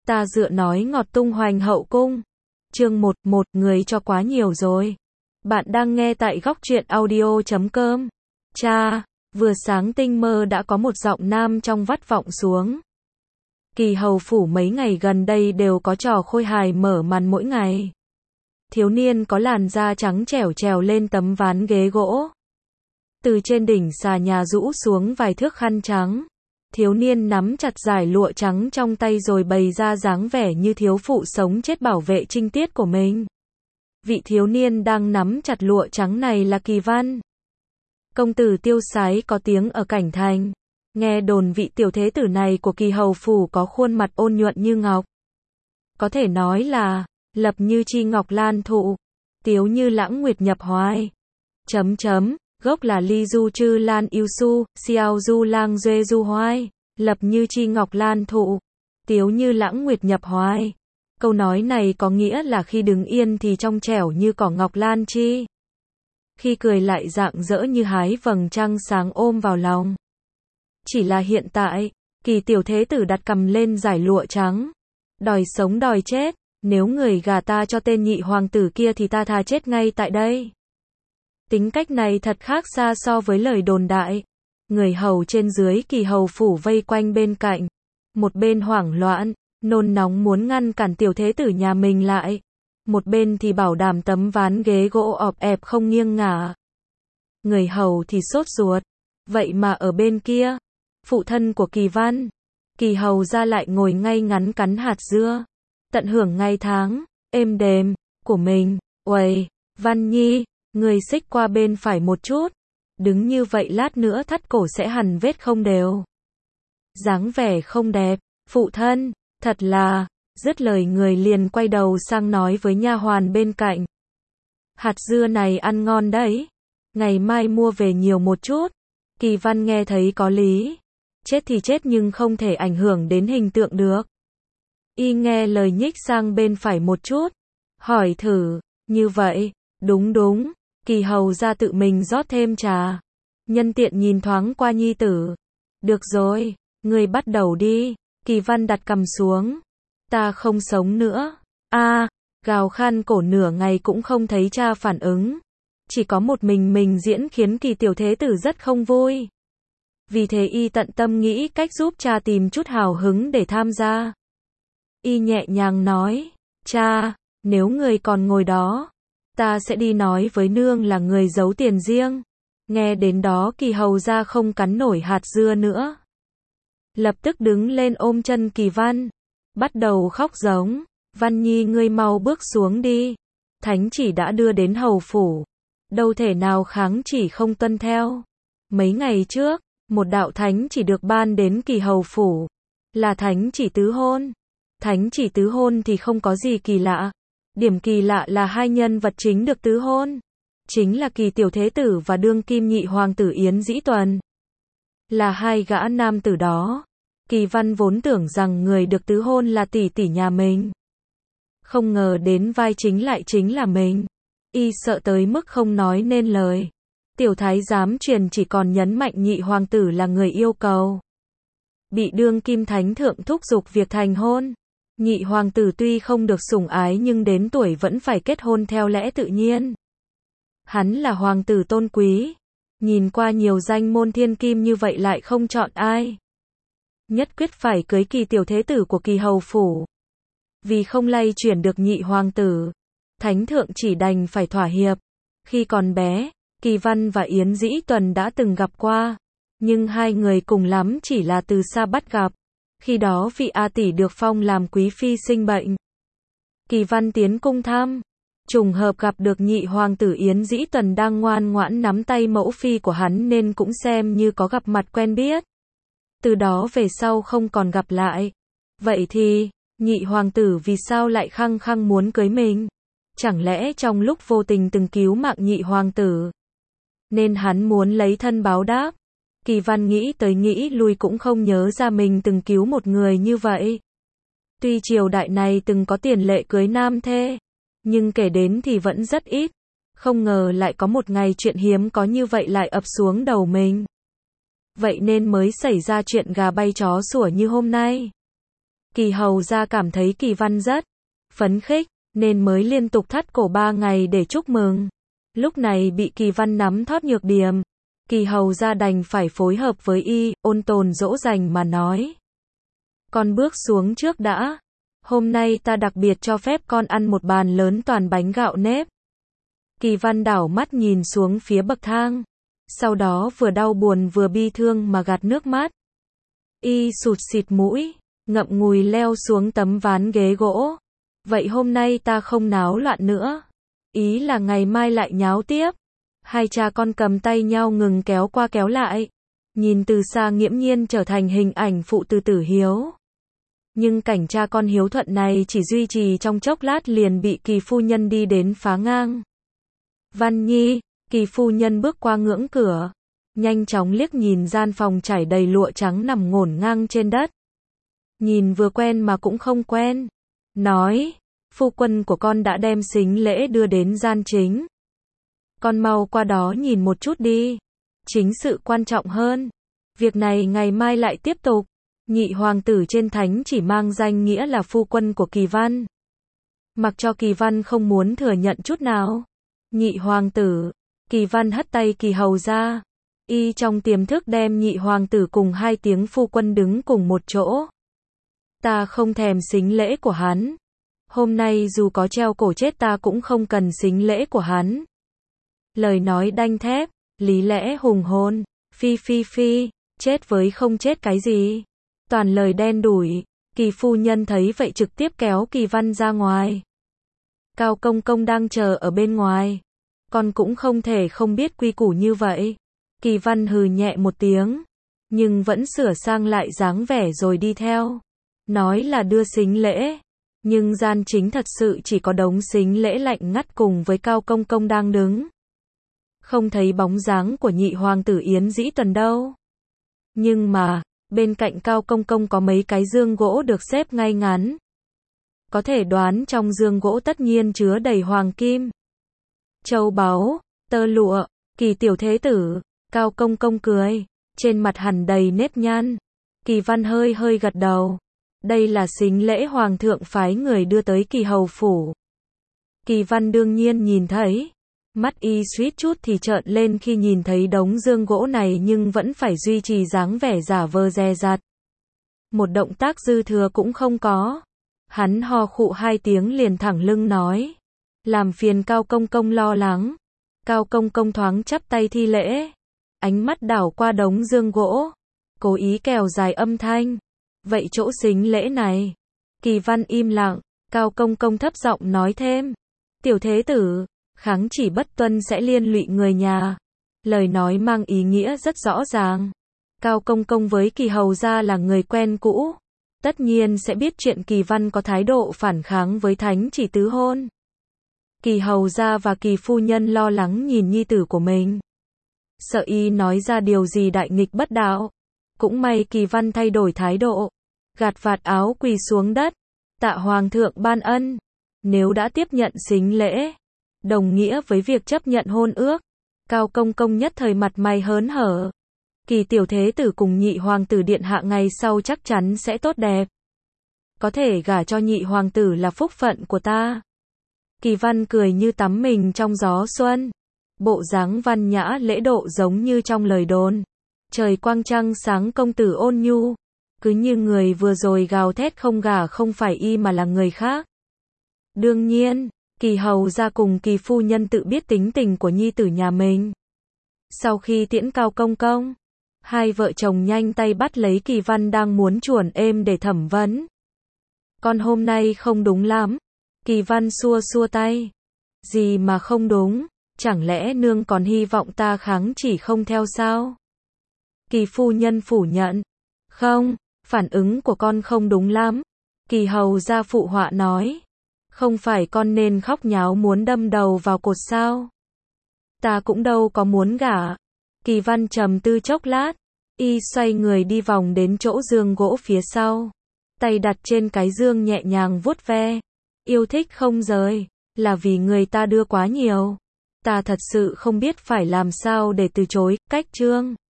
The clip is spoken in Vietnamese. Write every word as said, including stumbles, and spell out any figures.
Ta dựa nói ngọt tung hoành hậu cung. Chương một, một người cho quá nhiều rồi. Bạn đang nghe tại góc truyện audio chấm com. Cha, vừa sáng tinh mơ đã có một giọng nam trong vắt vọng xuống. Kỳ hầu phủ mấy ngày gần đây đều có trò khôi hài mở màn mỗi ngày. Thiếu niên có làn da trắng trẻo trèo lên tấm ván ghế gỗ. Từ trên đỉnh xà nhà rũ xuống vài thước khăn trắng. Thiếu niên nắm chặt dải lụa trắng trong tay rồi bày ra dáng vẻ như thiếu phụ sống chết bảo vệ trinh tiết của mình. Vị thiếu niên đang nắm chặt lụa trắng này là Kỳ Văn. Công tử tiêu sái có tiếng ở Cảnh Thành. Nghe đồn vị tiểu thế tử này của Kỳ hầu phủ có khuôn mặt ôn nhuận như ngọc. Có thể nói là, lập như chi ngọc lan thụ, tiếu như lãng nguyệt nhập hoài. Chấm chấm. Gốc là ly du chư lan yêu su, xiao du lang duê du hoai, lập như chi ngọc lan thụ, tiếu như lãng nguyệt nhập hoai. Câu nói này có nghĩa là khi đứng yên thì trong trẻo như cỏ ngọc lan chi. Khi cười lại rạng rỡ như hái vầng trăng sáng ôm vào lòng. Chỉ là hiện tại, Kỳ tiểu thế tử đặt cầm lên dải lụa trắng. Đòi sống đòi chết, nếu người gả ta cho tên nhị hoàng tử kia thì ta thà chết ngay tại đây. Tính cách này thật khác xa so với lời đồn đại. Người hầu trên dưới Kỳ hầu phủ vây quanh bên cạnh. Một bên hoảng loạn, nôn nóng muốn ngăn cản tiểu thế tử nhà mình lại. Một bên thì bảo đảm tấm ván ghế gỗ ọp ẹp không nghiêng ngả. Người hầu thì sốt ruột. Vậy mà ở bên kia, phụ thân của Kỳ Văn, Kỳ hầu ra lại ngồi ngay ngắn cắn hạt dưa. Tận hưởng ngày tháng, êm đềm, của mình. Uầy, Văn Nhi, người xích qua bên phải một chút. Đứng như vậy lát nữa thắt cổ sẽ hằn vết không đều. Dáng vẻ không đẹp, phụ thân, thật là, dứt lời người liền quay đầu sang nói với nha hoàn bên cạnh. Hạt dưa này ăn ngon đấy. Ngày mai mua về nhiều một chút. Kỳ Văn nghe thấy có lý. Chết thì chết nhưng không thể ảnh hưởng đến hình tượng được. Y nghe lời nhích sang bên phải một chút. Hỏi thử, như vậy, đúng đúng. Kỳ hầu ra tự mình rót thêm trà. Nhân tiện nhìn thoáng qua nhi tử. Được rồi, người bắt đầu đi. Kỳ Văn đặt cầm xuống. Ta không sống nữa. A, gào khan cổ nửa ngày cũng không thấy cha phản ứng. Chỉ có một mình mình diễn khiến Kỳ tiểu thế tử rất không vui. Vì thế y tận tâm nghĩ cách giúp cha tìm chút hào hứng để tham gia. Y nhẹ nhàng nói, cha, nếu người còn ngồi đó, ta sẽ đi nói với nương là người giấu tiền riêng. Nghe đến đó Kỳ hầu ra không cắn nổi hạt dưa nữa. Lập tức đứng lên ôm chân Kỳ Văn. Bắt đầu khóc giống. Văn Nhi ngươi mau bước xuống đi. Thánh chỉ đã đưa đến hầu phủ. Đâu thể nào kháng chỉ không tuân theo. Mấy ngày trước, một đạo thánh chỉ được ban đến Kỳ hầu phủ. Là thánh chỉ tứ hôn. Thánh chỉ tứ hôn thì không có gì kỳ lạ. Điểm kỳ lạ là hai nhân vật chính được tứ hôn. Chính là Kỳ tiểu thế tử và đương kim nhị hoàng tử Yến Dĩ Tuần. Là hai gã nam tử đó. Kỳ Văn vốn tưởng rằng người được tứ hôn là tỷ tỷ nhà mình. Không ngờ đến vai chính lại chính là mình. Y sợ tới mức không nói nên lời. Tiểu thái giám truyền chỉ còn nhấn mạnh nhị hoàng tử là người yêu cầu. Bị đương kim thánh thượng thúc giục việc thành hôn. Nhị hoàng tử tuy không được sủng ái nhưng đến tuổi vẫn phải kết hôn theo lẽ tự nhiên. Hắn là hoàng tử tôn quý. Nhìn qua nhiều danh môn thiên kim như vậy lại không chọn ai. Nhất quyết phải cưới Kỳ tiểu thế tử của Kỳ hầu phủ. Vì không lay chuyển được nhị hoàng tử, thánh thượng chỉ đành phải thỏa hiệp. Khi còn bé, Kỳ Văn và Yến Dĩ Tuần đã từng gặp qua. Nhưng hai người cùng lắm chỉ là từ xa bắt gặp. Khi đó vị A tỷ được phong làm quý phi sinh bệnh. Kỳ Văn tiến cung thăm. Trùng hợp gặp được nhị hoàng tử Yến Dĩ Tuần đang ngoan ngoãn nắm tay mẫu phi của hắn nên cũng xem như có gặp mặt quen biết. Từ đó về sau không còn gặp lại. Vậy thì, nhị hoàng tử vì sao lại khăng khăng muốn cưới mình? Chẳng lẽ trong lúc vô tình từng cứu mạng nhị hoàng tử, nên hắn muốn lấy thân báo đáp? Kỳ Văn nghĩ tới nghĩ lui cũng không nhớ ra mình từng cứu một người như vậy. Tuy triều đại này từng có tiền lệ cưới nam thê, nhưng kể đến thì vẫn rất ít. Không ngờ lại có một ngày chuyện hiếm có như vậy lại ập xuống đầu mình. Vậy nên mới xảy ra chuyện gà bay chó sủa như hôm nay. Kỳ hầu gia cảm thấy Kỳ Văn rất phấn khích, nên mới liên tục thắt cổ ba ngày để chúc mừng. Lúc này bị Kỳ Văn nắm thóp nhược điểm, Kỳ hầu gia đành phải phối hợp với y, ôn tồn dỗ dành mà nói. Con bước xuống trước đã. Hôm nay ta đặc biệt cho phép con ăn một bàn lớn toàn bánh gạo nếp. Kỳ Văn đảo mắt nhìn xuống phía bậc thang. Sau đó vừa đau buồn vừa bi thương mà gạt nước mắt. Y sụt xịt mũi, ngậm ngùi leo xuống tấm ván ghế gỗ. Vậy hôm nay ta không náo loạn nữa. Ý là ngày mai lại nháo tiếp. Hai cha con cầm tay nhau ngừng kéo qua kéo lại. Nhìn từ xa nghiễm nhiên trở thành hình ảnh phụ từ tử hiếu. Nhưng cảnh cha con hiếu thuận này chỉ duy trì trong chốc lát liền bị Kỳ phu nhân đi đến phá ngang. Văn Nhi, Kỳ phu nhân bước qua ngưỡng cửa, nhanh chóng liếc nhìn gian phòng trải đầy lụa trắng nằm ngổn ngang trên đất. Nhìn vừa quen mà cũng không quen. Nói, phu quân của con đã đem sính lễ đưa đến gian chính. Con mau qua đó nhìn một chút đi. Chính sự quan trọng hơn. Việc này ngày mai lại tiếp tục. Nhị hoàng tử trên thánh chỉ mang danh nghĩa là phu quân của Kỳ Văn. Mặc cho Kỳ Văn không muốn thừa nhận chút nào. Nhị hoàng tử, Kỳ Văn hất tay Kỳ hầu ra. Y trong tiềm thức đem nhị hoàng tử cùng hai tiếng phu quân đứng cùng một chỗ. Ta không thèm sính lễ của hắn. Hôm nay dù có treo cổ chết ta cũng không cần sính lễ của hắn. Lời nói đanh thép, lý lẽ hùng hồn, phi phi phi, chết với không chết cái gì. Toàn lời đen đủi. Kỳ phu nhân thấy vậy trực tiếp kéo Kỳ Văn ra ngoài. Cao công công đang chờ ở bên ngoài. Con cũng không thể không biết quy củ như vậy. Kỳ Văn hừ nhẹ một tiếng, nhưng vẫn sửa sang lại dáng vẻ rồi đi theo. Nói là đưa sính lễ, nhưng gian chính thật sự chỉ có đống sính lễ lạnh ngắt cùng với Cao công công đang đứng. Không thấy bóng dáng của nhị hoàng tử Yến Dĩ Tuần đâu. Nhưng mà, bên cạnh Cao công công có mấy cái dương gỗ được xếp ngay ngắn. Có thể đoán trong dương gỗ tất nhiên chứa đầy hoàng kim, châu báu, tơ lụa. Kỳ tiểu thế tử, Cao công công cười, trên mặt hằn đầy nếp nhăn. Kỳ Văn hơi hơi gật đầu. Đây là sính lễ hoàng thượng phái người đưa tới Kỳ hầu phủ. Kỳ Văn đương nhiên nhìn thấy. Mắt y suýt chút thì trợn lên khi nhìn thấy đống dương gỗ này nhưng vẫn phải duy trì dáng vẻ giả vờ dè dặt. Một động tác dư thừa cũng không có. Hắn ho khụ hai tiếng liền thẳng lưng nói. Làm phiền Cao công công lo lắng. Cao công công thoáng chắp tay thi lễ. Ánh mắt đảo qua đống dương gỗ. Cố ý kèo dài âm thanh. Vậy chỗ sính lễ này. Kỳ Văn im lặng. Cao công công thấp giọng nói thêm. Tiểu thế tử, kháng chỉ bất tuân sẽ liên lụy người nhà. Lời nói mang ý nghĩa rất rõ ràng. Cao công công với Kỳ hầu gia là người quen cũ. Tất nhiên sẽ biết chuyện Kỳ Văn có thái độ phản kháng với thánh chỉ tứ hôn. Kỳ hầu gia và Kỳ phu nhân lo lắng nhìn nhi tử của mình. Sợ y nói ra điều gì đại nghịch bất đạo. Cũng may Kỳ Văn thay đổi thái độ. Gạt vạt áo quỳ xuống đất. Tạ hoàng thượng ban ân. Nếu đã tiếp nhận sính lễ, đồng nghĩa với việc chấp nhận hôn ước. Cao công công nhất thời mặt mày hớn hở. Kỳ tiểu thế tử cùng nhị hoàng tử điện hạ ngày sau chắc chắn sẽ tốt đẹp. Có thể gả cho nhị hoàng tử là phúc phận của ta. Kỳ Văn cười như tắm mình trong gió xuân. Bộ dáng văn nhã lễ độ giống như trong lời đồn. Trời quang trăng sáng công tử ôn nhu. Cứ như người vừa rồi gào thét không gả không phải y mà là người khác. Đương nhiên, Kỳ hầu gia cùng Kỳ phu nhân tự biết tính tình của nhi tử nhà mình. Sau khi tiễn Cao công công, hai vợ chồng nhanh tay bắt lấy Kỳ Văn đang muốn chuồn êm để thẩm vấn. Con hôm nay không đúng lắm. Kỳ Văn xua xua tay. Gì mà không đúng, chẳng lẽ nương còn hy vọng ta kháng chỉ không theo sao? Kỳ phu nhân phủ nhận. Không, phản ứng của con không đúng lắm. Kỳ hầu gia phụ họa nói. Không phải con nên khóc nháo muốn đâm đầu vào cột sao? Ta cũng đâu có muốn gả. Kỳ Văn trầm tư chốc lát. Y xoay người đi vòng đến chỗ giường gỗ phía sau. Tay đặt trên cái giường nhẹ nhàng vuốt ve. Yêu thích không rời. Là vì người ta đưa quá nhiều. Ta thật sự không biết phải làm sao để từ chối. Cách chương